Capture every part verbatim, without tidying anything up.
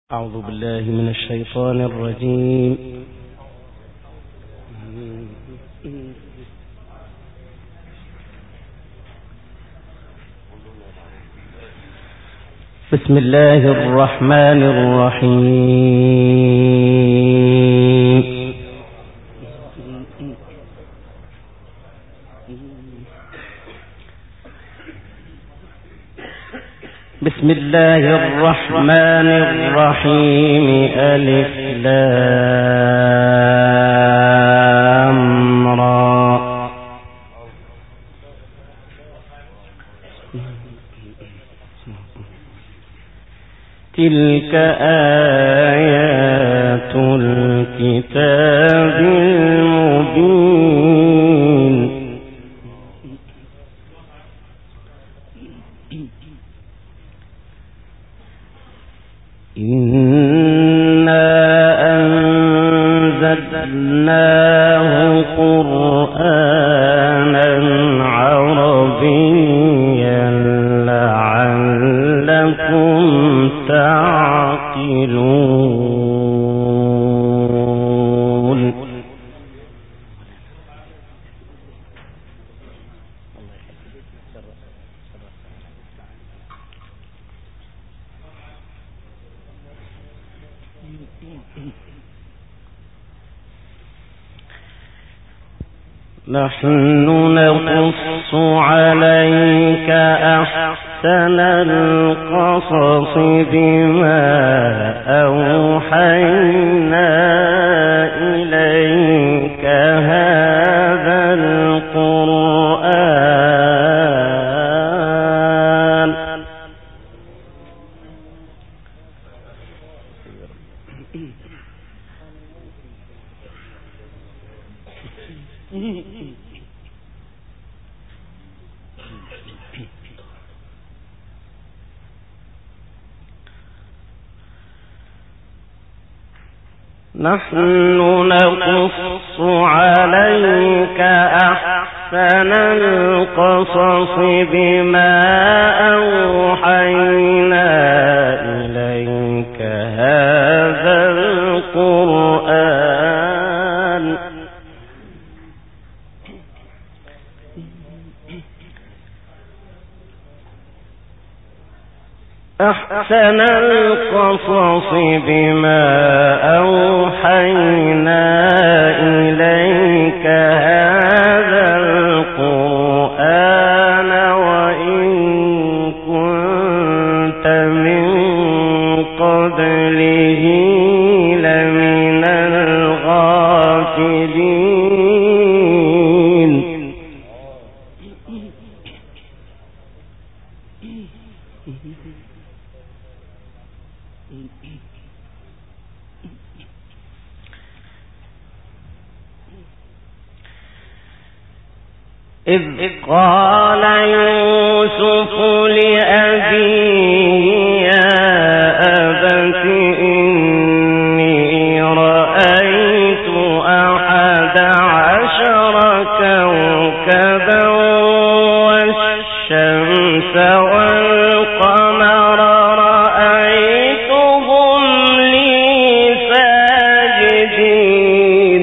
أعوذ بالله من الشيطان الرجيم. بسم الله الرحمن الرحيم. بسم الله الرحمن الرحيم. ألف لام را. تلك آيات الكتاب المبين. إنا أنزلناه قرآنا عربيا لعلكم تعقلون. نحن نقص عليك أحسن القصص بما أوحينا إليك هذا القرآن. نحن نقص عليك أحسن القصص بما أوحينا إليك هذا القرآن أحسن القصص بما أوحينا إليك هذا القرآن وإن كنت من قبله لمن الغافلين. إذ قال يوسف لأبيه يا أبت إني رأيت أحد عشر كوكبا والشمس والقمر رأيتهم لي ساجدين.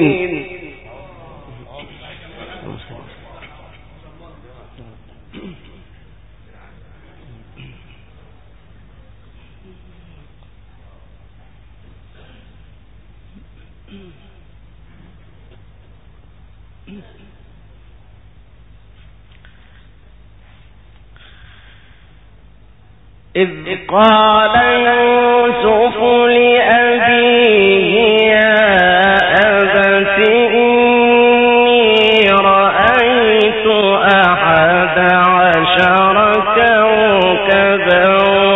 إذ قال يوسف لأبيه يا أبت إني رأيت أحد عشر كوكبا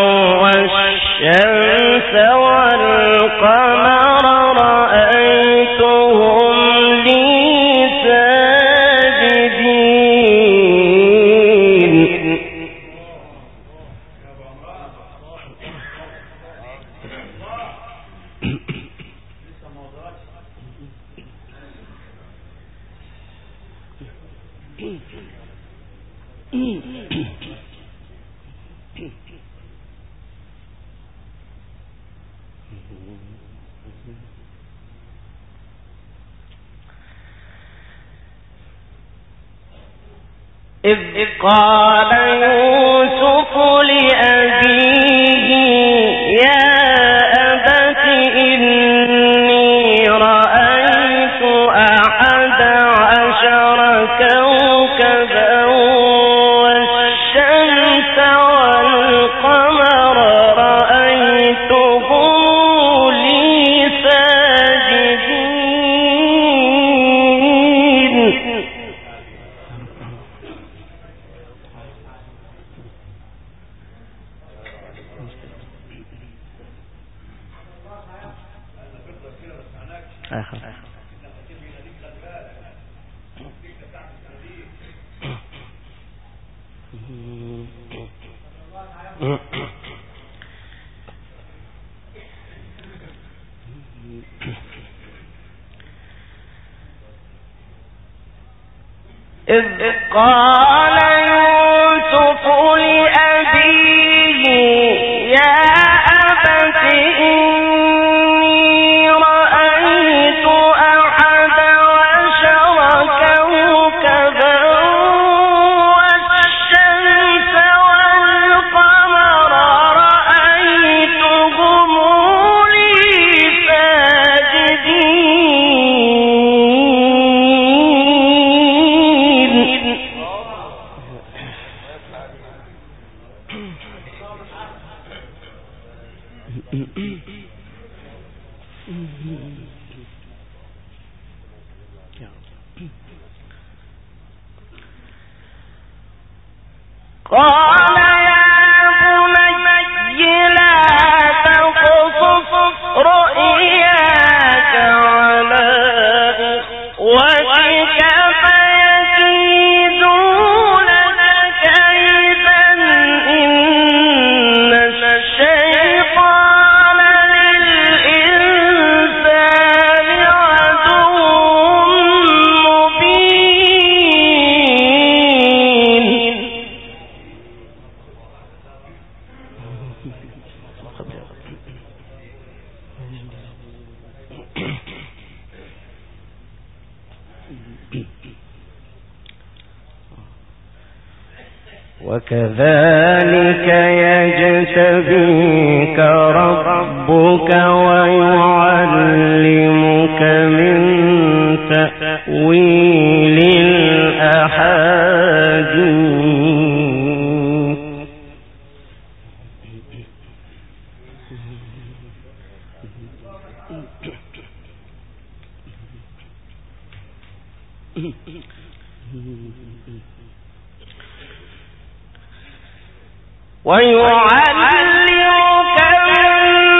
والشمس والقمر رأيتهم لي ساجدين. إذ قال يوسف لأبيه يا أبت إني رأيت أحد عشر كوكبا والشمس والقمر رأيتهم لي ساجدين. إذ قال يوسف لأبيه يا أبت إني رأيت أحد عشر كوكبا والشمس والقمر رأيتهم لي ساجدين. قال يا بني لا تقصص رؤياك على إخوتك فيكيدوا لك كيدا إن الشيطان للإنسان عدو مبين. وكذلك يجتبيك ربك ويعلمك من تأويل الأحاديث ويعلمك من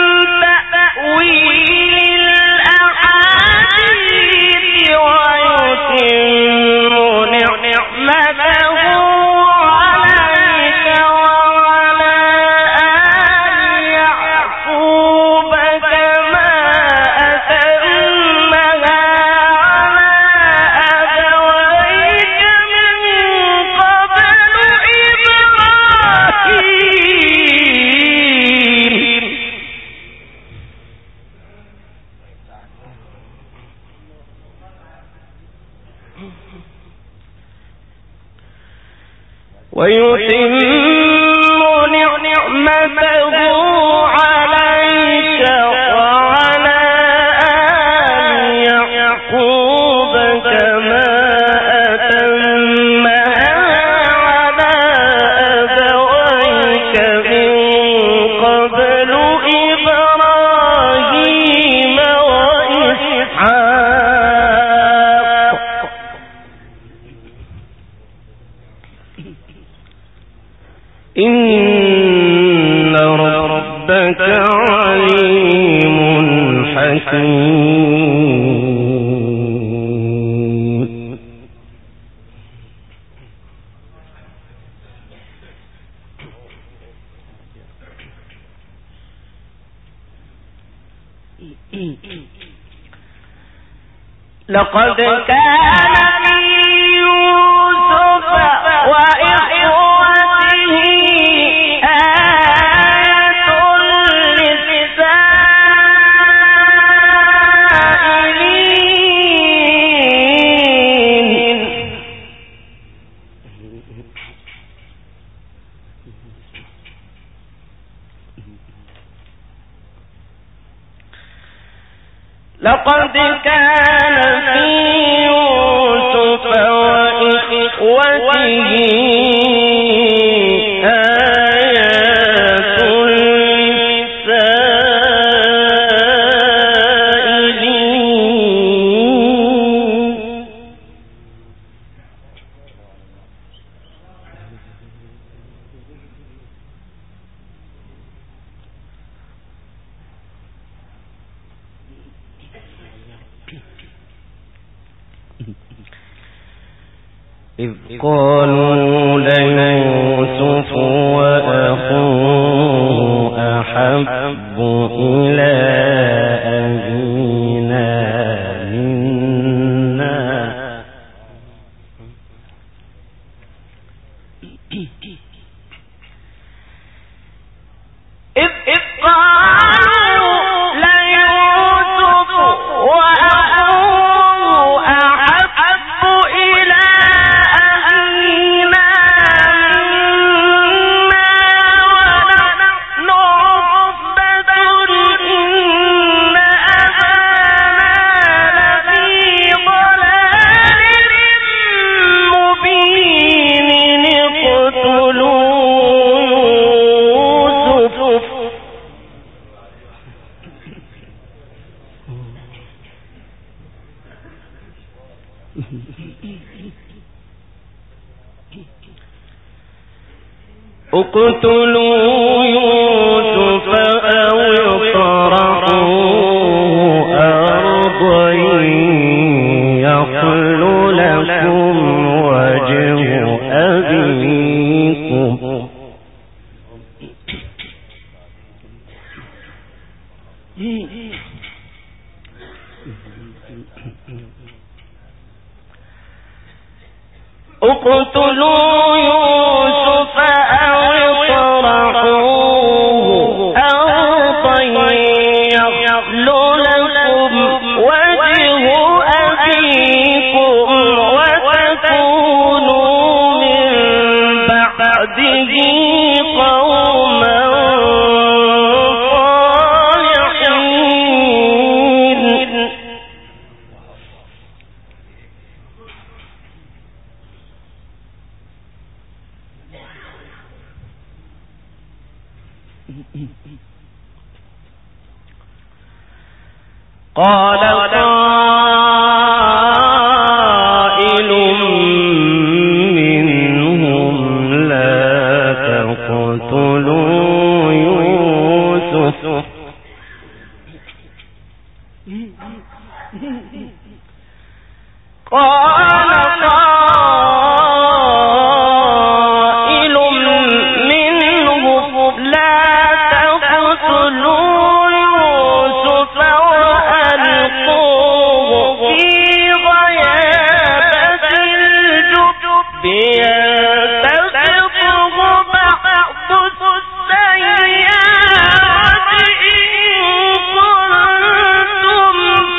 تأويل الأحاديث ويتم نعمته عليك وعلى آل يعقوب كما أتمها على أبويك من قبل إبراهيم. ويتم نعمته عليك وعلى آل يعقوب كما أتمها على أبويك من قبل إبراهيم وإسحاق إن ربك عليم حكيم. لقد كان في يوسف وإخوته آية للسائلين لقد كان في يوسف وإخوته آيات للسائلين. إذ قالوا ليوسف وأخوه أحب إلى أبينا منا إذ إذ قالوا ليوسف وأخوه أحب إلى اقتلوا يوسف أو اطرحوه أرضا يخل لكم وجه أبيكم اقتلوا يوسف أو اطرحوه أرضا يخل لكم وجه أبيكم وتكونوا من بعده قوما صالحين. قال قائل منهم لا تقتلوا يوسف قال قائل منهم لا تقتلوا يوسف وألقوه في غيابة الجب يلتقطه بعض السيارة إن كنتم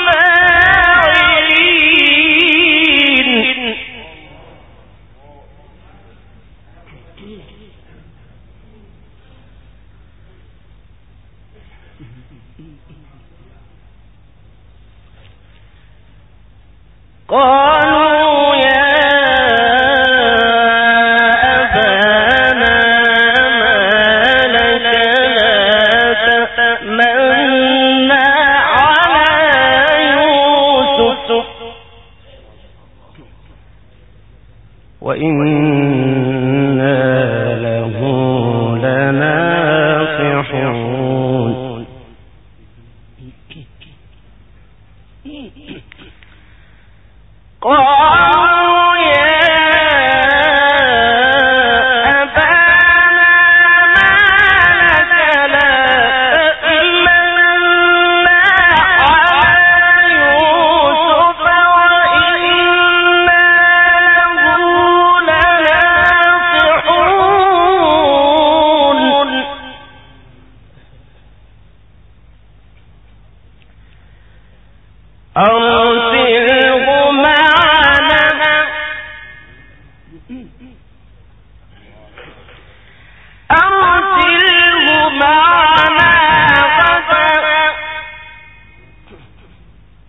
فاعلين. قالوا يا أبانا ما لك لا تأمنا على يوسف وإنا له لناصحون. قالوا يا أبانا ما لك لا تأمنا على يوسف وإنا له لناصحون. أرسله معنا أرسله معنا غدا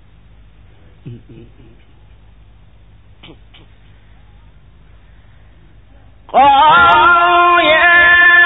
قالوا يا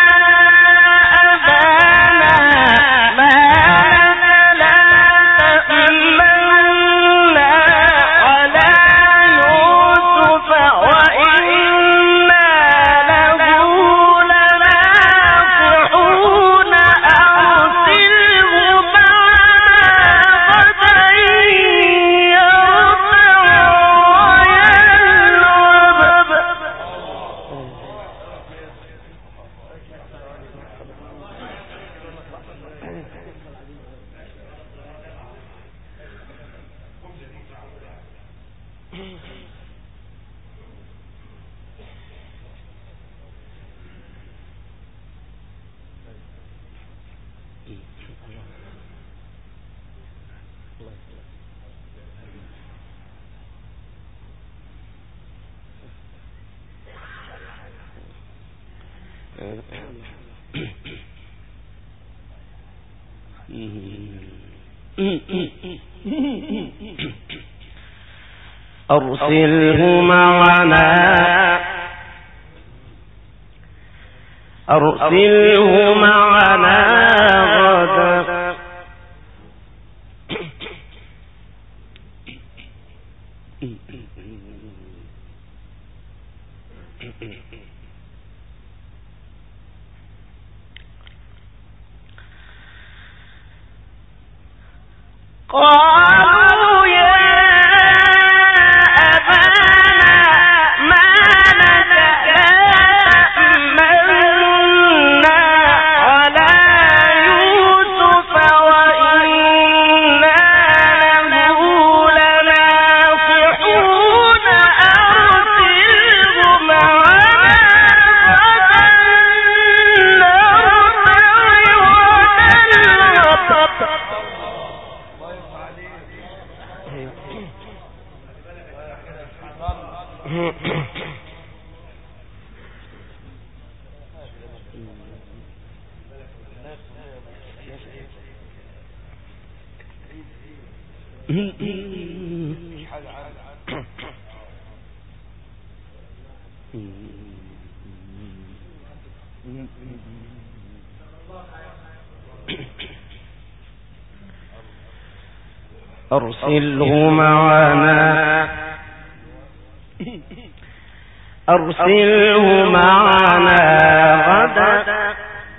أرسله معنا أرسله معنا غدا قالوا يا أبانا ما لك لا تأمنا على يوسف وإنا له لناصحون أرسله معنا غدا نرتع أرسله معنا أرسله معنا غدا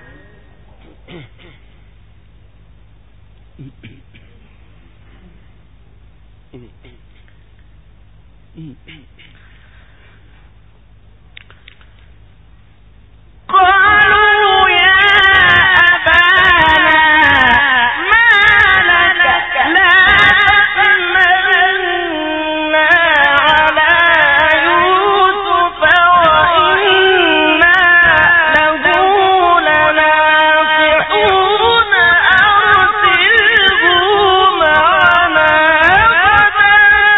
قالوا يا أبانا ما لك لا تأمنا على يوسف وإنا له لناصحون أرسله معنا غدا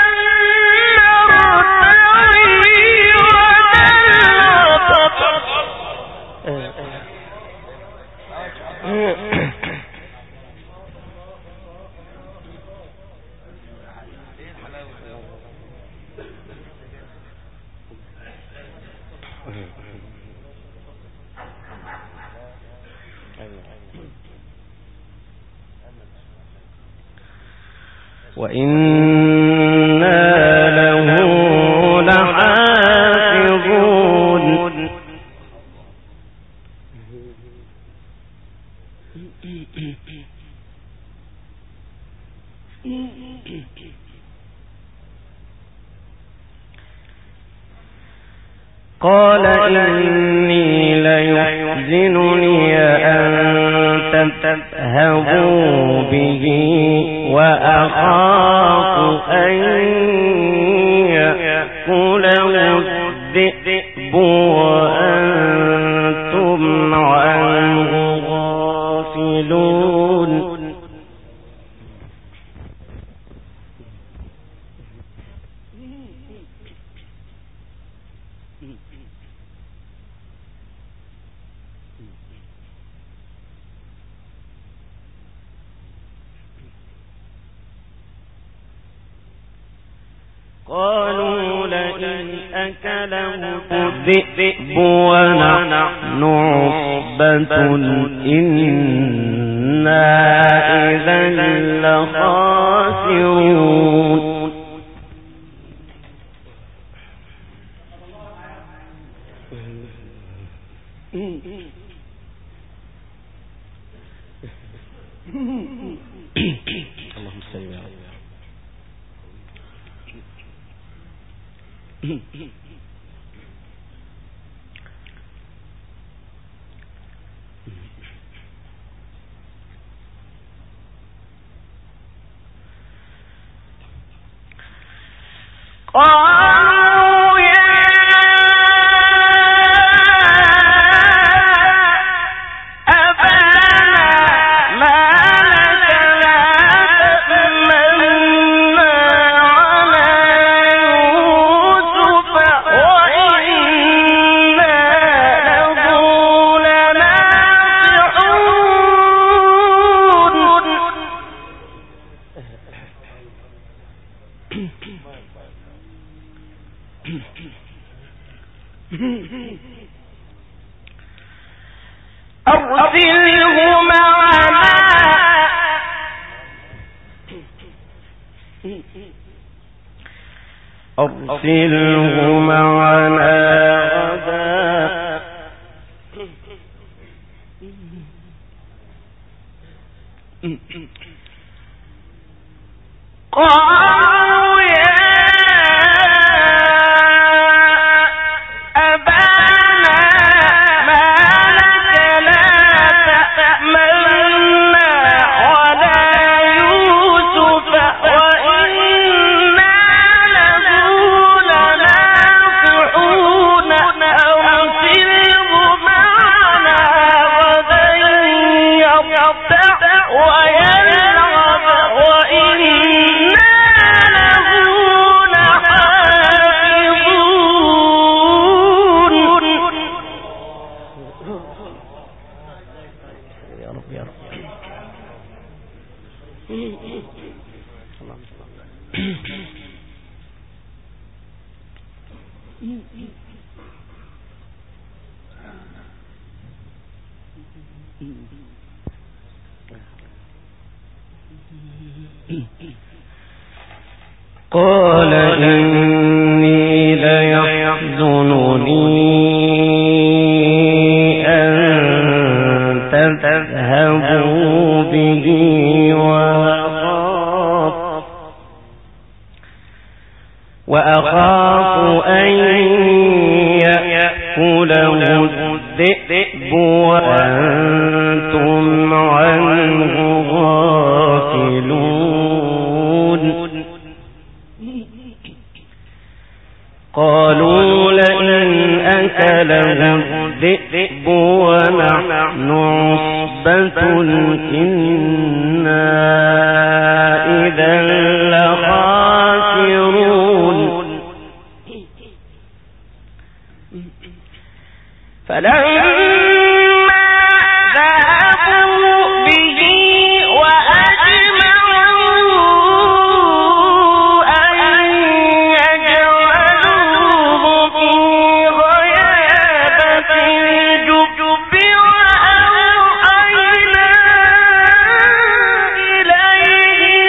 وإنا له لحافظون قال إني ليحزنني أن تذهبوا به وأخاف أن يأكله الذئب وأنتم عنه غافلون قالوا لئن أكله الذئب ونحن عصبة إنا إذا لخاسرون. اللهم صل على قالوا يا أبانا ما لك لا تأمنا على يوسف وإنا له لناصحون. أرسله معنا أرسله معنا غدا قالوا يا أبانا ما لك لا تأمنا على يوسف وإنا له لناصحون. أرسله معنا غدا يرتع ويلعب وإنا له لحافظون. يا رب يا رب. قال إني ليحزنني أن تذهبوا به وأخاف وأخاف أن يأكله الذئب وأنتم عنه غافلون. قالوا لئن أكله الذئب ونحن عصبة إنا إذا لخاسرون. فلما ذهبوا به وأجمعوا أن يجعلوه في غيابة الجب وأوحينا إليه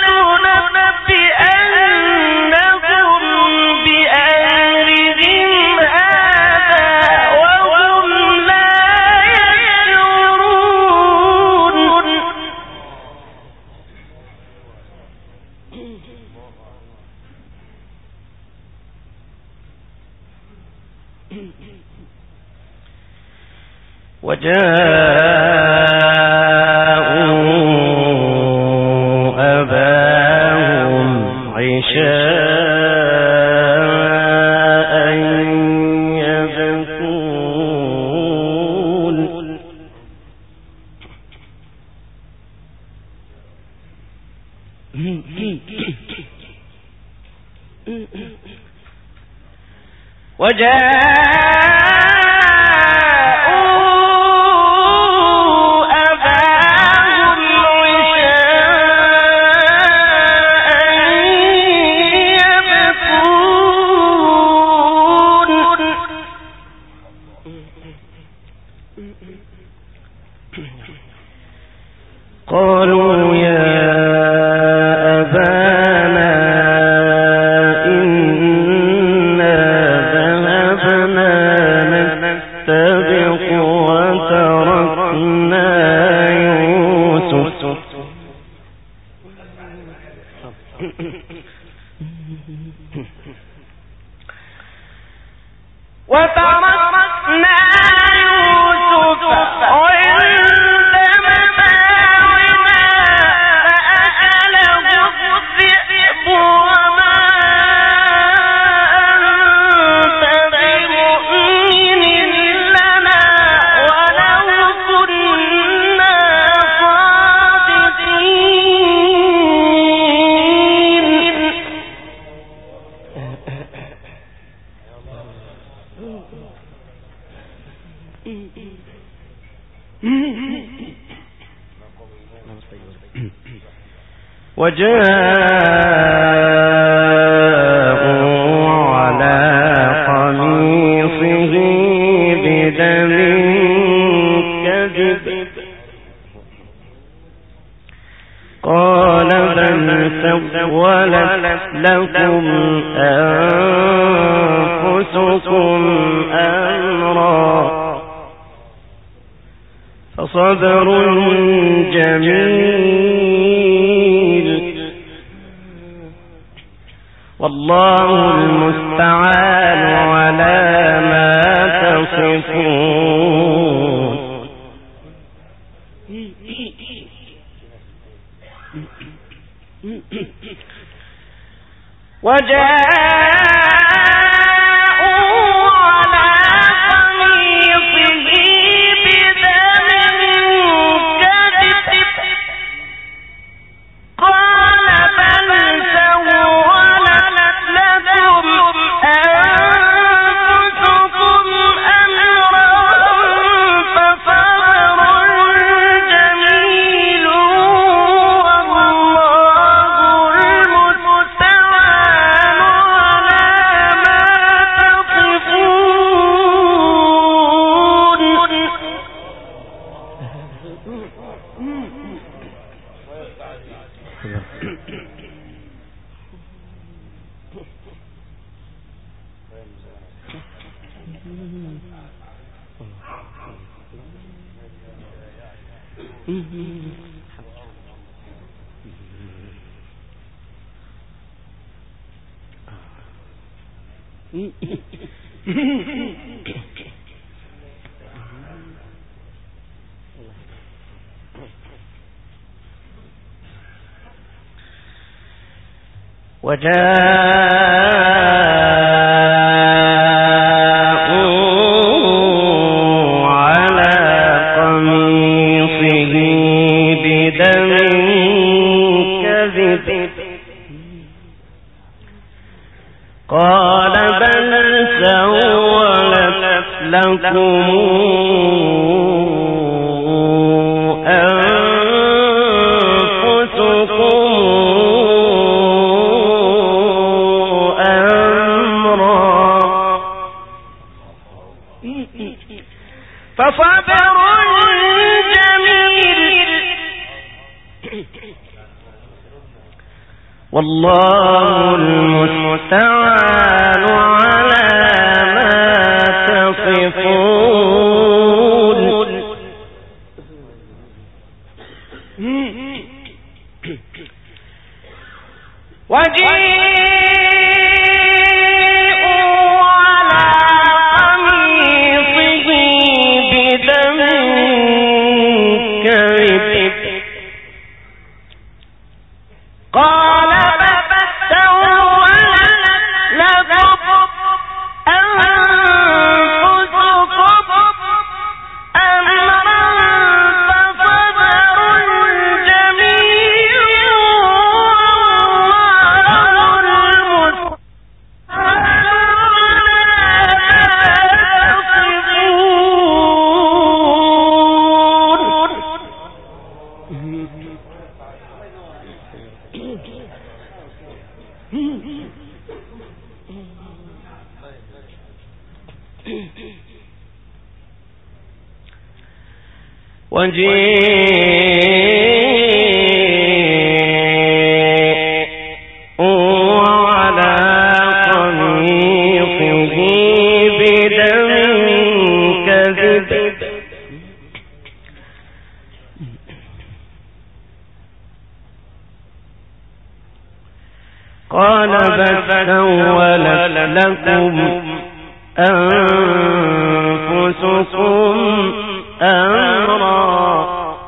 لتنبئنهم بأمرهم هذا وهم لا يشعرون. وجاءوا أباهم عشاء يبكون. وجاءوا أباهم عشاء يبكون. وتركنا يوسف عند متاعنا فأكله الذئب وما أنت بمؤمن لنا ولو كنا صادقين. وجاءوا على قميصه بدم كذب قال بل سولت لكم أنفسكم أمرا فصبر جميل والله المستعان على ما تصفون. وجاءوا على قميصه بدم كذب قال بل سولت لكم أنفسكم أمرا فصبر جميل والله المستعان على ما وجاءوا على قميصه بدم كذب قال بل سولت لكم أنفسكم أمرا فصبر جميل والله المستعان على ما تصفون. وجيءوا على قميصه بدم كذب قال بل سولت لكم أنفسكم أمرا فصبر جميل وجيءوا على قميصه بدم كذب قال بل سولت لكم أنفسكم أمرا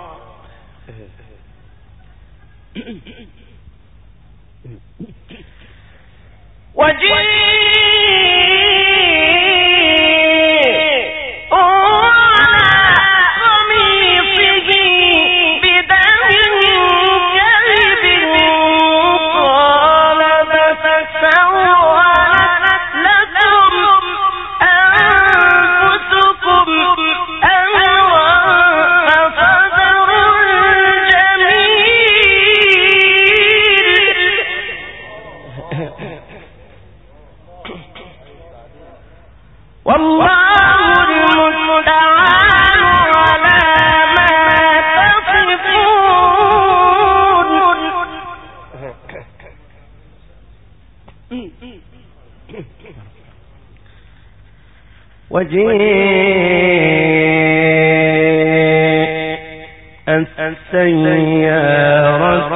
وجيءت السيارة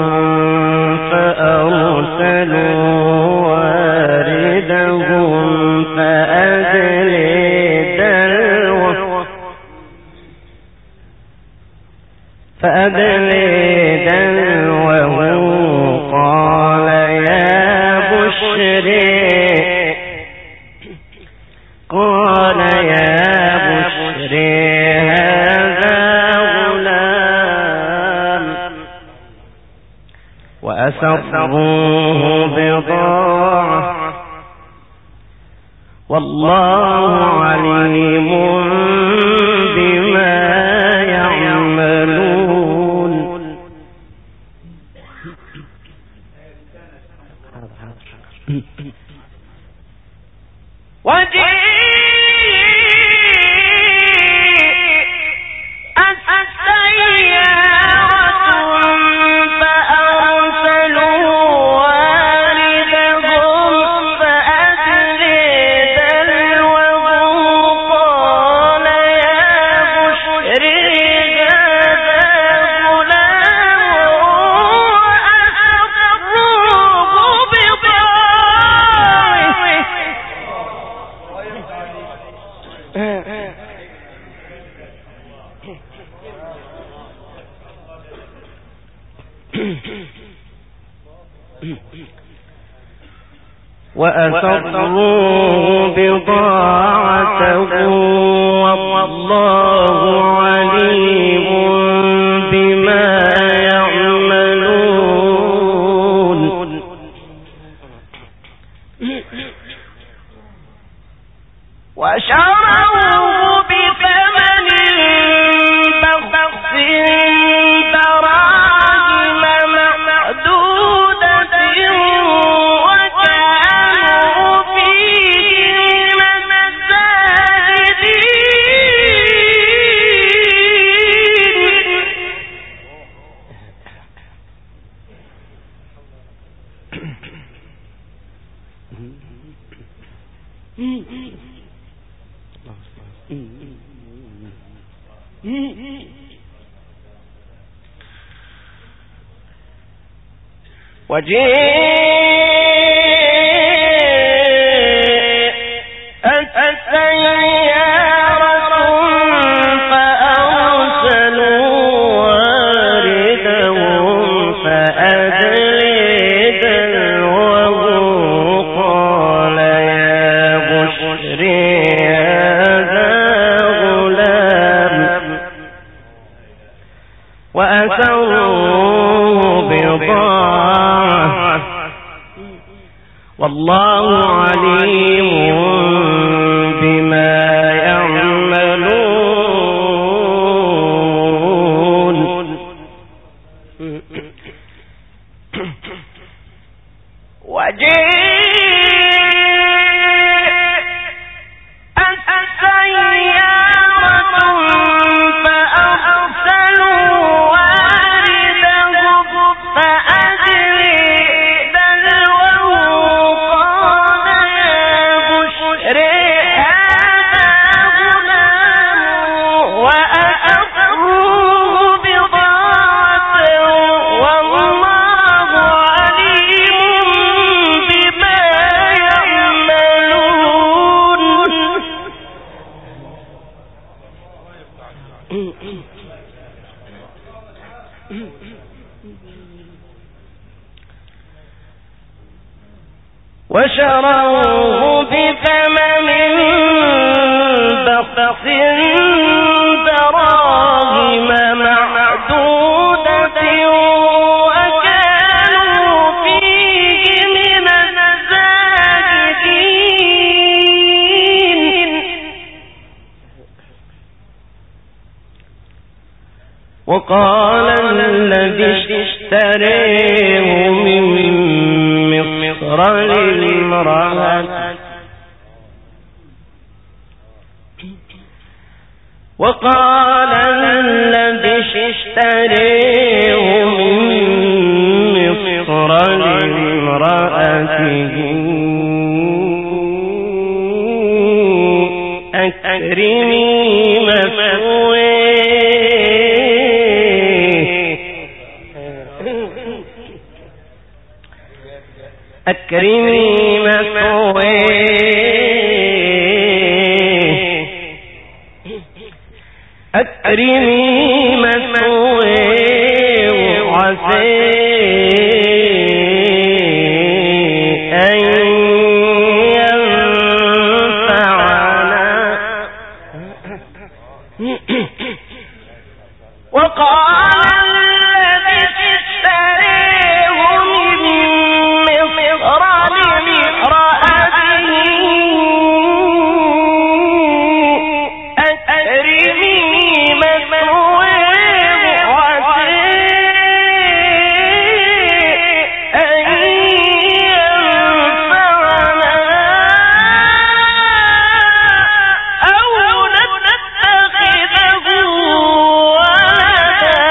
فأرسلوا واردهم فأدلي دلوه فأدلي دلوه قال يا بشري قال يا بشري هذا غلام وأسروه بضاعة والله عليم بما يعملون. وأسروه بضاعته والله عليم بما يعملون. وشروه بثمن بخس دراهم معدودة وكانوا فيه من الزاهدين. وجاءت سيارة فأرسلوا واردهم فأدلي دلوه قال يا بشري هذا غلام وأسروه بضاعة والله عليم بما يعملون. وجاءت سيارة فأرسلوا واردهم فأدلي دلوه قال يا بشري هذا غلام وأسروه بضاعة والله عليم وشروه بثمن بخس دراهم معدودة وكانوا فيه من الزاهدين. وقال الذي اشتريه من مصر لامرأته وقال الذي اشتريه من مصر لامرأته أكرمي مثواه أكرمي مثواه أكرمي مثواه عسى أن ينفعنا وقال الذي اشتريه من مصر لامرأته أكرمي مثواه عسى أن ينفعنا أو نتخذه ولدا.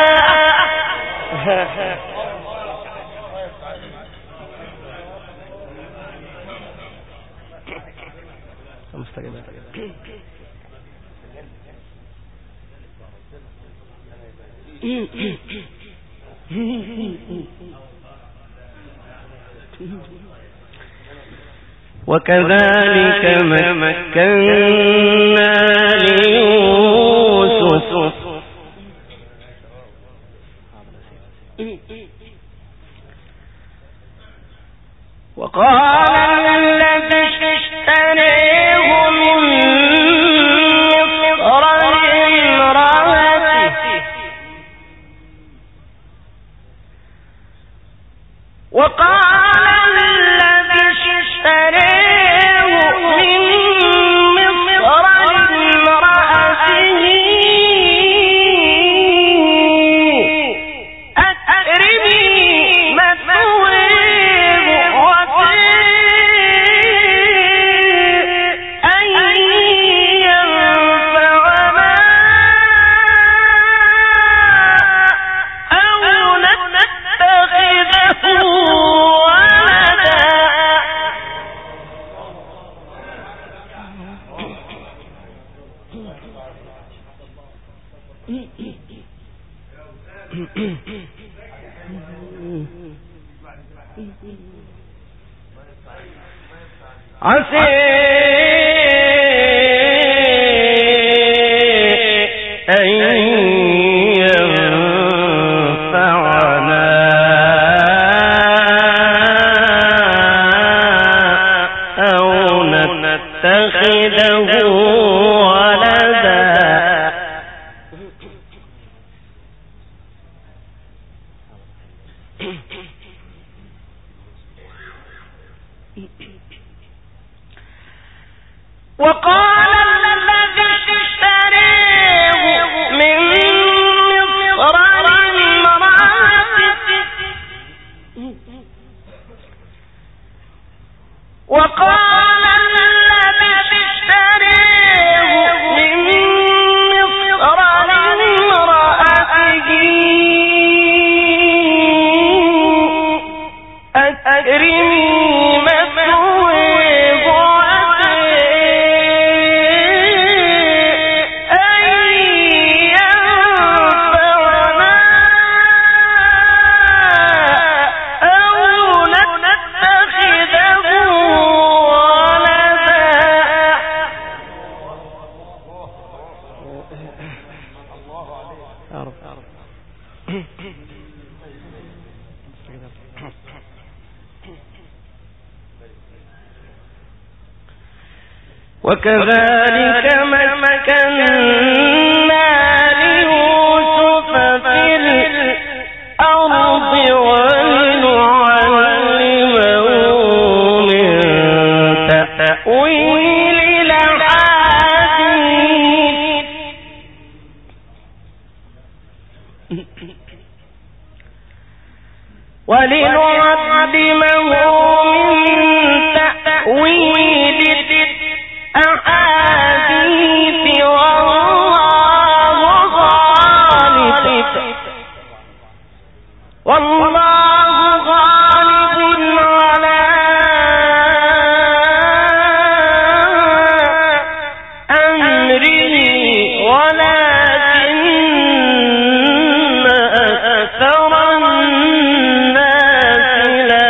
وكذلك مكنا ليوسف وقال الذي اشتريه من مصر لامرأته وقال الذي اشتريه من مصر لامرأته أكرمي مثواه عسى أن ينفعنا أو نتخذه ولدا. عسى أن ينفعنا أو نتخذه ولدا. وقال الذي اشتريه من مصر لامرأته وقال الذي اشتريه من مصر لامرأته أكرمي مثواه عسى أن ينفعنا أو نتخذه وكذلك مكنا ليوسف في الأرض ولنعلمه من تأويل الأحاديث ولنعلمه من تأويل الأحاديث والله غالب والله غالب على أمره ولكن أكثر الناس لا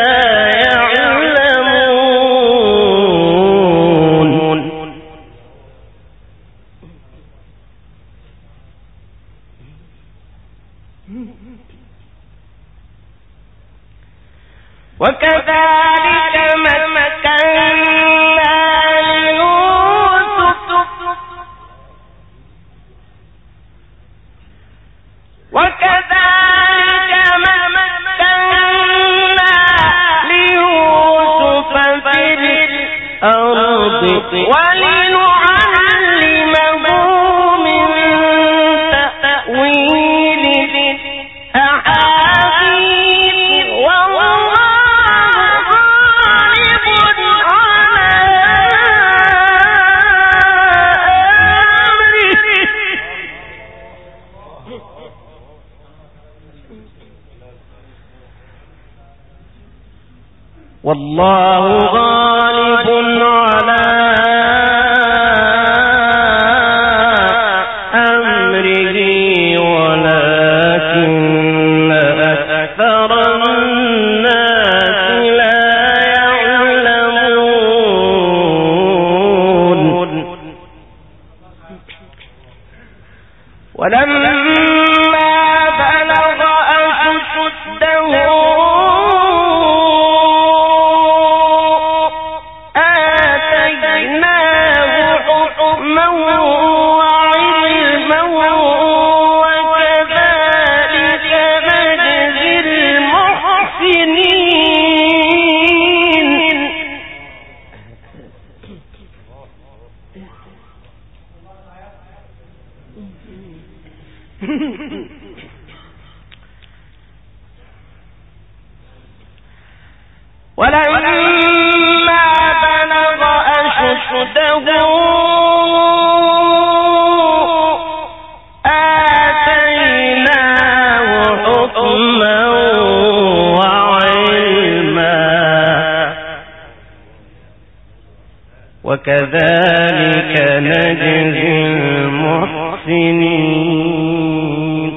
يعلمون. وكذلك مكنا ليوسف وكذلك مكنا ليوسف في الأرض ولنعلمه من تأويل الأحاديث والله غالب على أمره والله غالب على أمره ولكن أكثر الناس لا يعلمون. ولما بلغ أشده ولما بلغ أشده آتيناه حكما وعلما وكذلك نجزي المحسنين.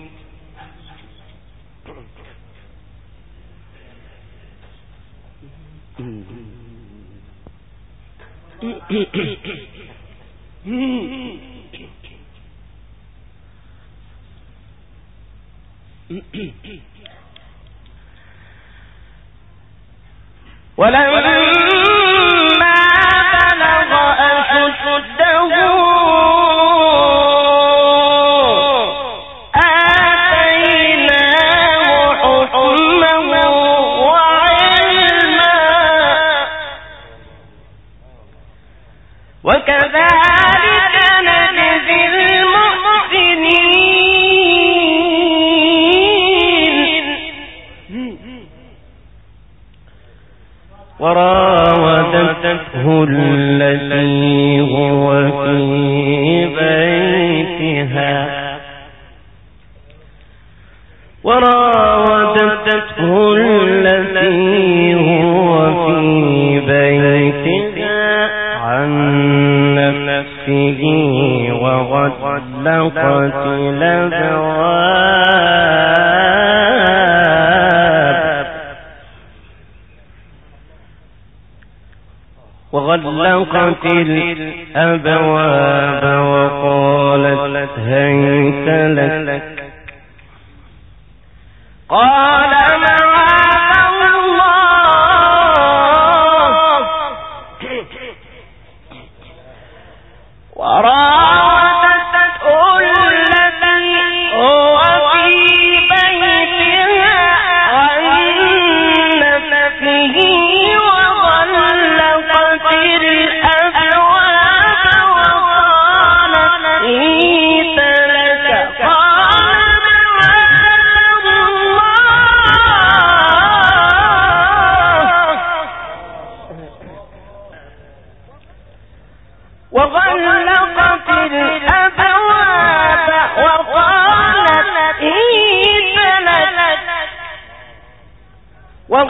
ولما بلغ أشده آتيناه حكما وعلما وكذلك نجزي المحسنين. وراودته التي هو في بيتها وراودته التي هو في بيتها عن نفسه وغلقت الأبواب وغلقت الأبواب وقالت هيت لك قال معاذ الله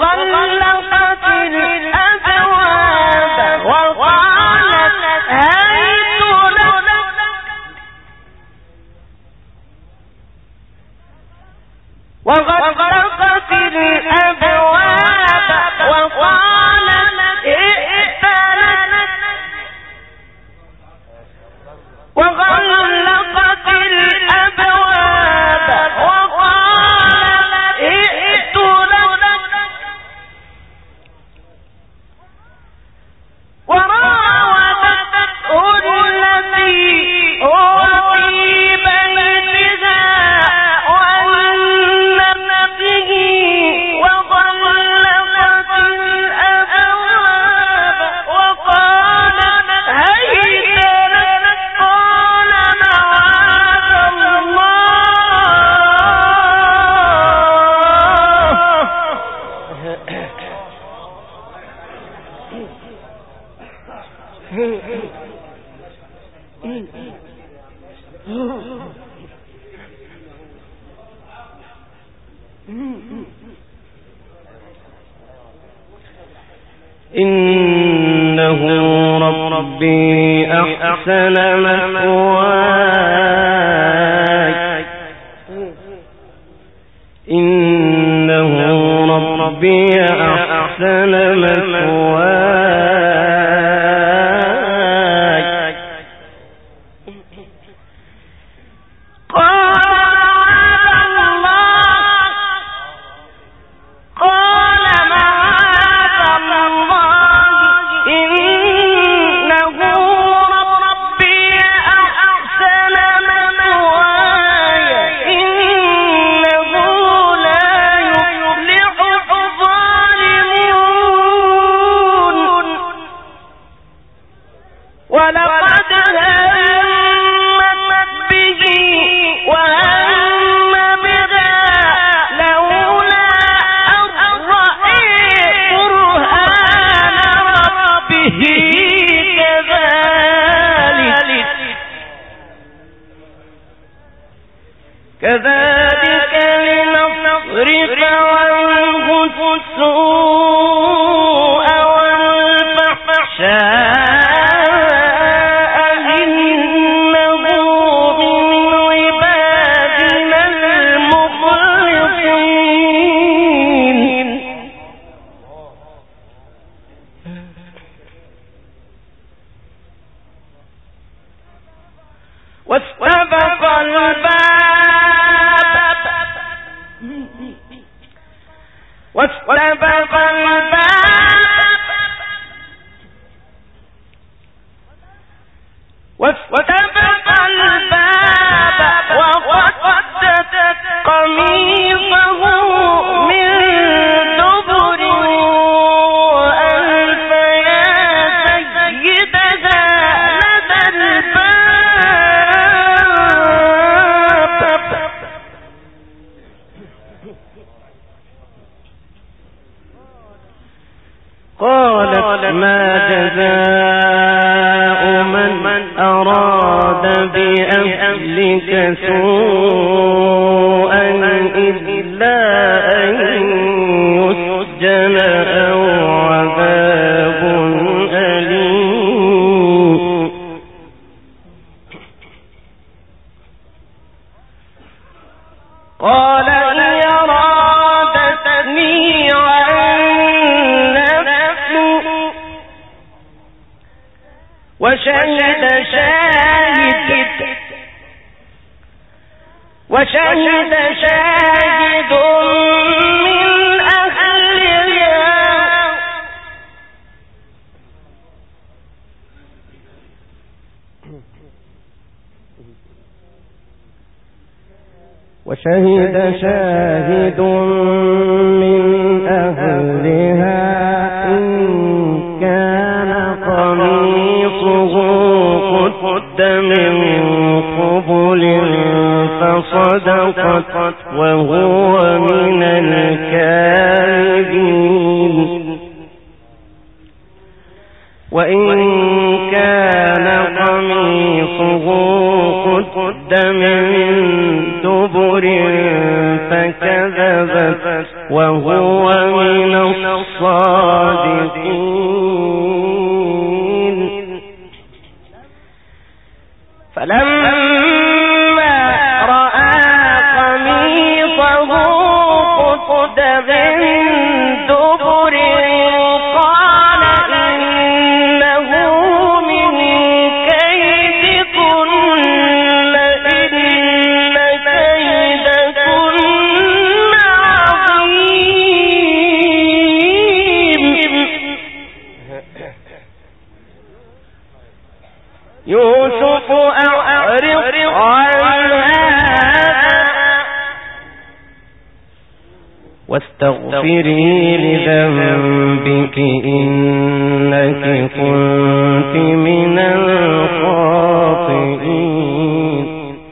وغلقت الأبواب وقالت هيت لك وغلقت الأبواب وقالت ائت لك وغلقت الأبواب وقالت ائت لك وراودته التي هو في بيتها عن نفسه وغلقت الأبواب وقالت هيت لك قال معاذ إنه ربي أحسن مثواي إنه ربي أحسن مثواي قال الله قال معاذ الله إنه ربي أحسن مثواي إنه لا يفلح الظالمون ولقد همت به وهم بها لولا أن رأى برهان ربه كذلك كذلك لنصرف عنه السوء والفحشاء واستبق الباب واستبق الباب واستبق الباب وقدت قميصه من دبر وألف يا سيدها لدى الباب قالت ما جزاء من أراد بأهلك سوءا إلا أن يسجن أو عذاب أليم قال إن أرادتني عن نفسي وشهد شاهد وشهد شاهد من أهلها وشهد شاهد من أهلها إن كان قميصه قد من قبل فصدقت وهو من الكاذبين وإن كان قميصه قد من دبر فكذبت وهو من الصادقين فلما رأى قميصه قد من دبر قال إنه من كيدكن إن كيدكن عظيم يوسف أعرض عن هذا واستغفري لذنبك إنك كنت من الخاطئين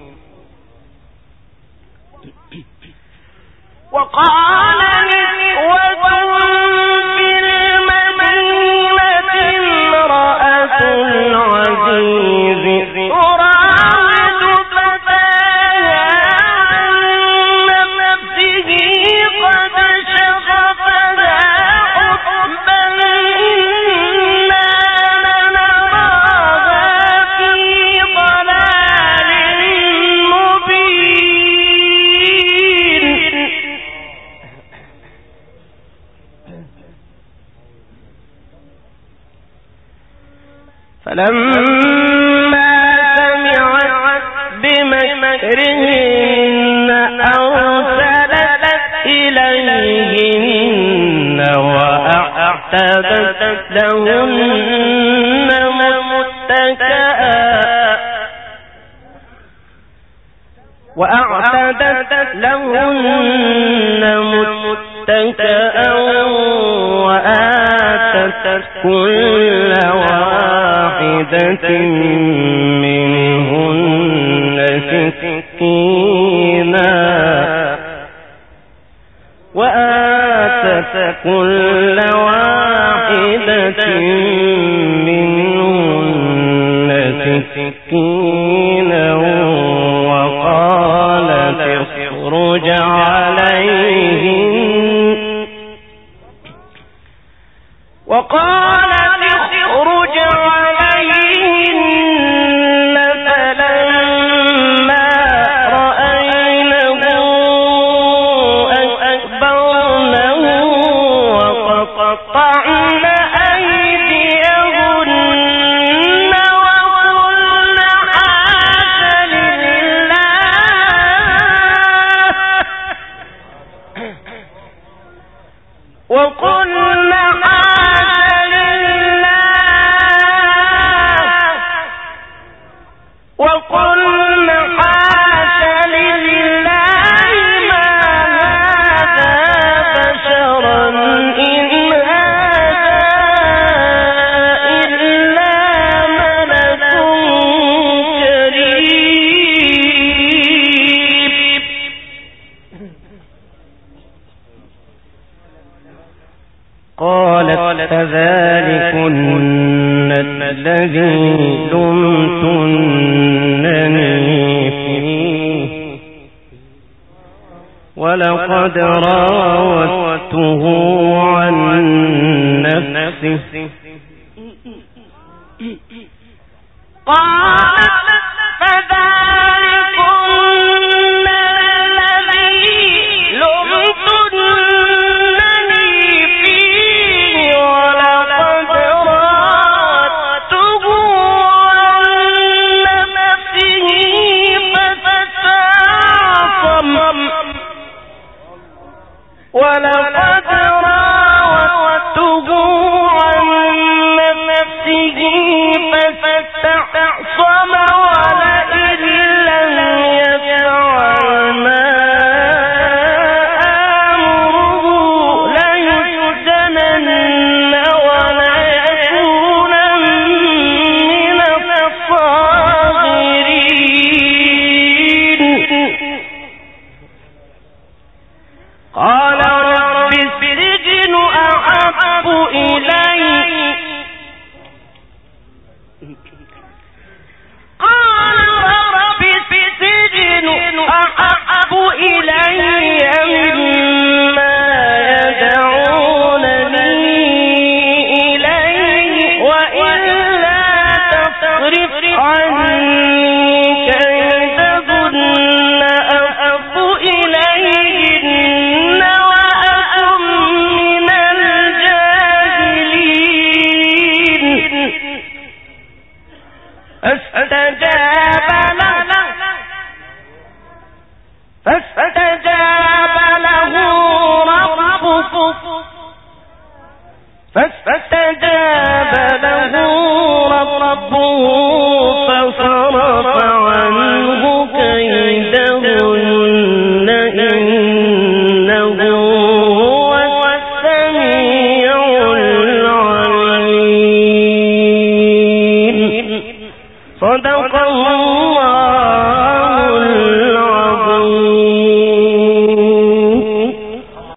وقال نسوة في المدينة امرأة العزيز تراود فتاها عن نفسه قد شغفها حبا إنا لنراها في ضلال مبين فلما سمعت بمكرهن أرسلت إليهن وأعتدت لهن متكئا وأعتدت لهن متكئا وآتت كل واحدة منهن سكينا وآتت كل واحدة منهن سكينا وقالت اخرج عليهن وقالت اخرج عليهن فلما رأينه أكبرنه وقطعن أيديهن وقلن حاش لله وقلن وقلن حاش لله ما هذا بشرا إن هذا إلا ملك كريم قالت فذلكن الذي لمتنني فيه ولقد راودته عن نفسه قالت فذلكن الذي لمتنني فيه ولقد راودته عن نفسه فتعاصم ولقد راودته عن فاستمع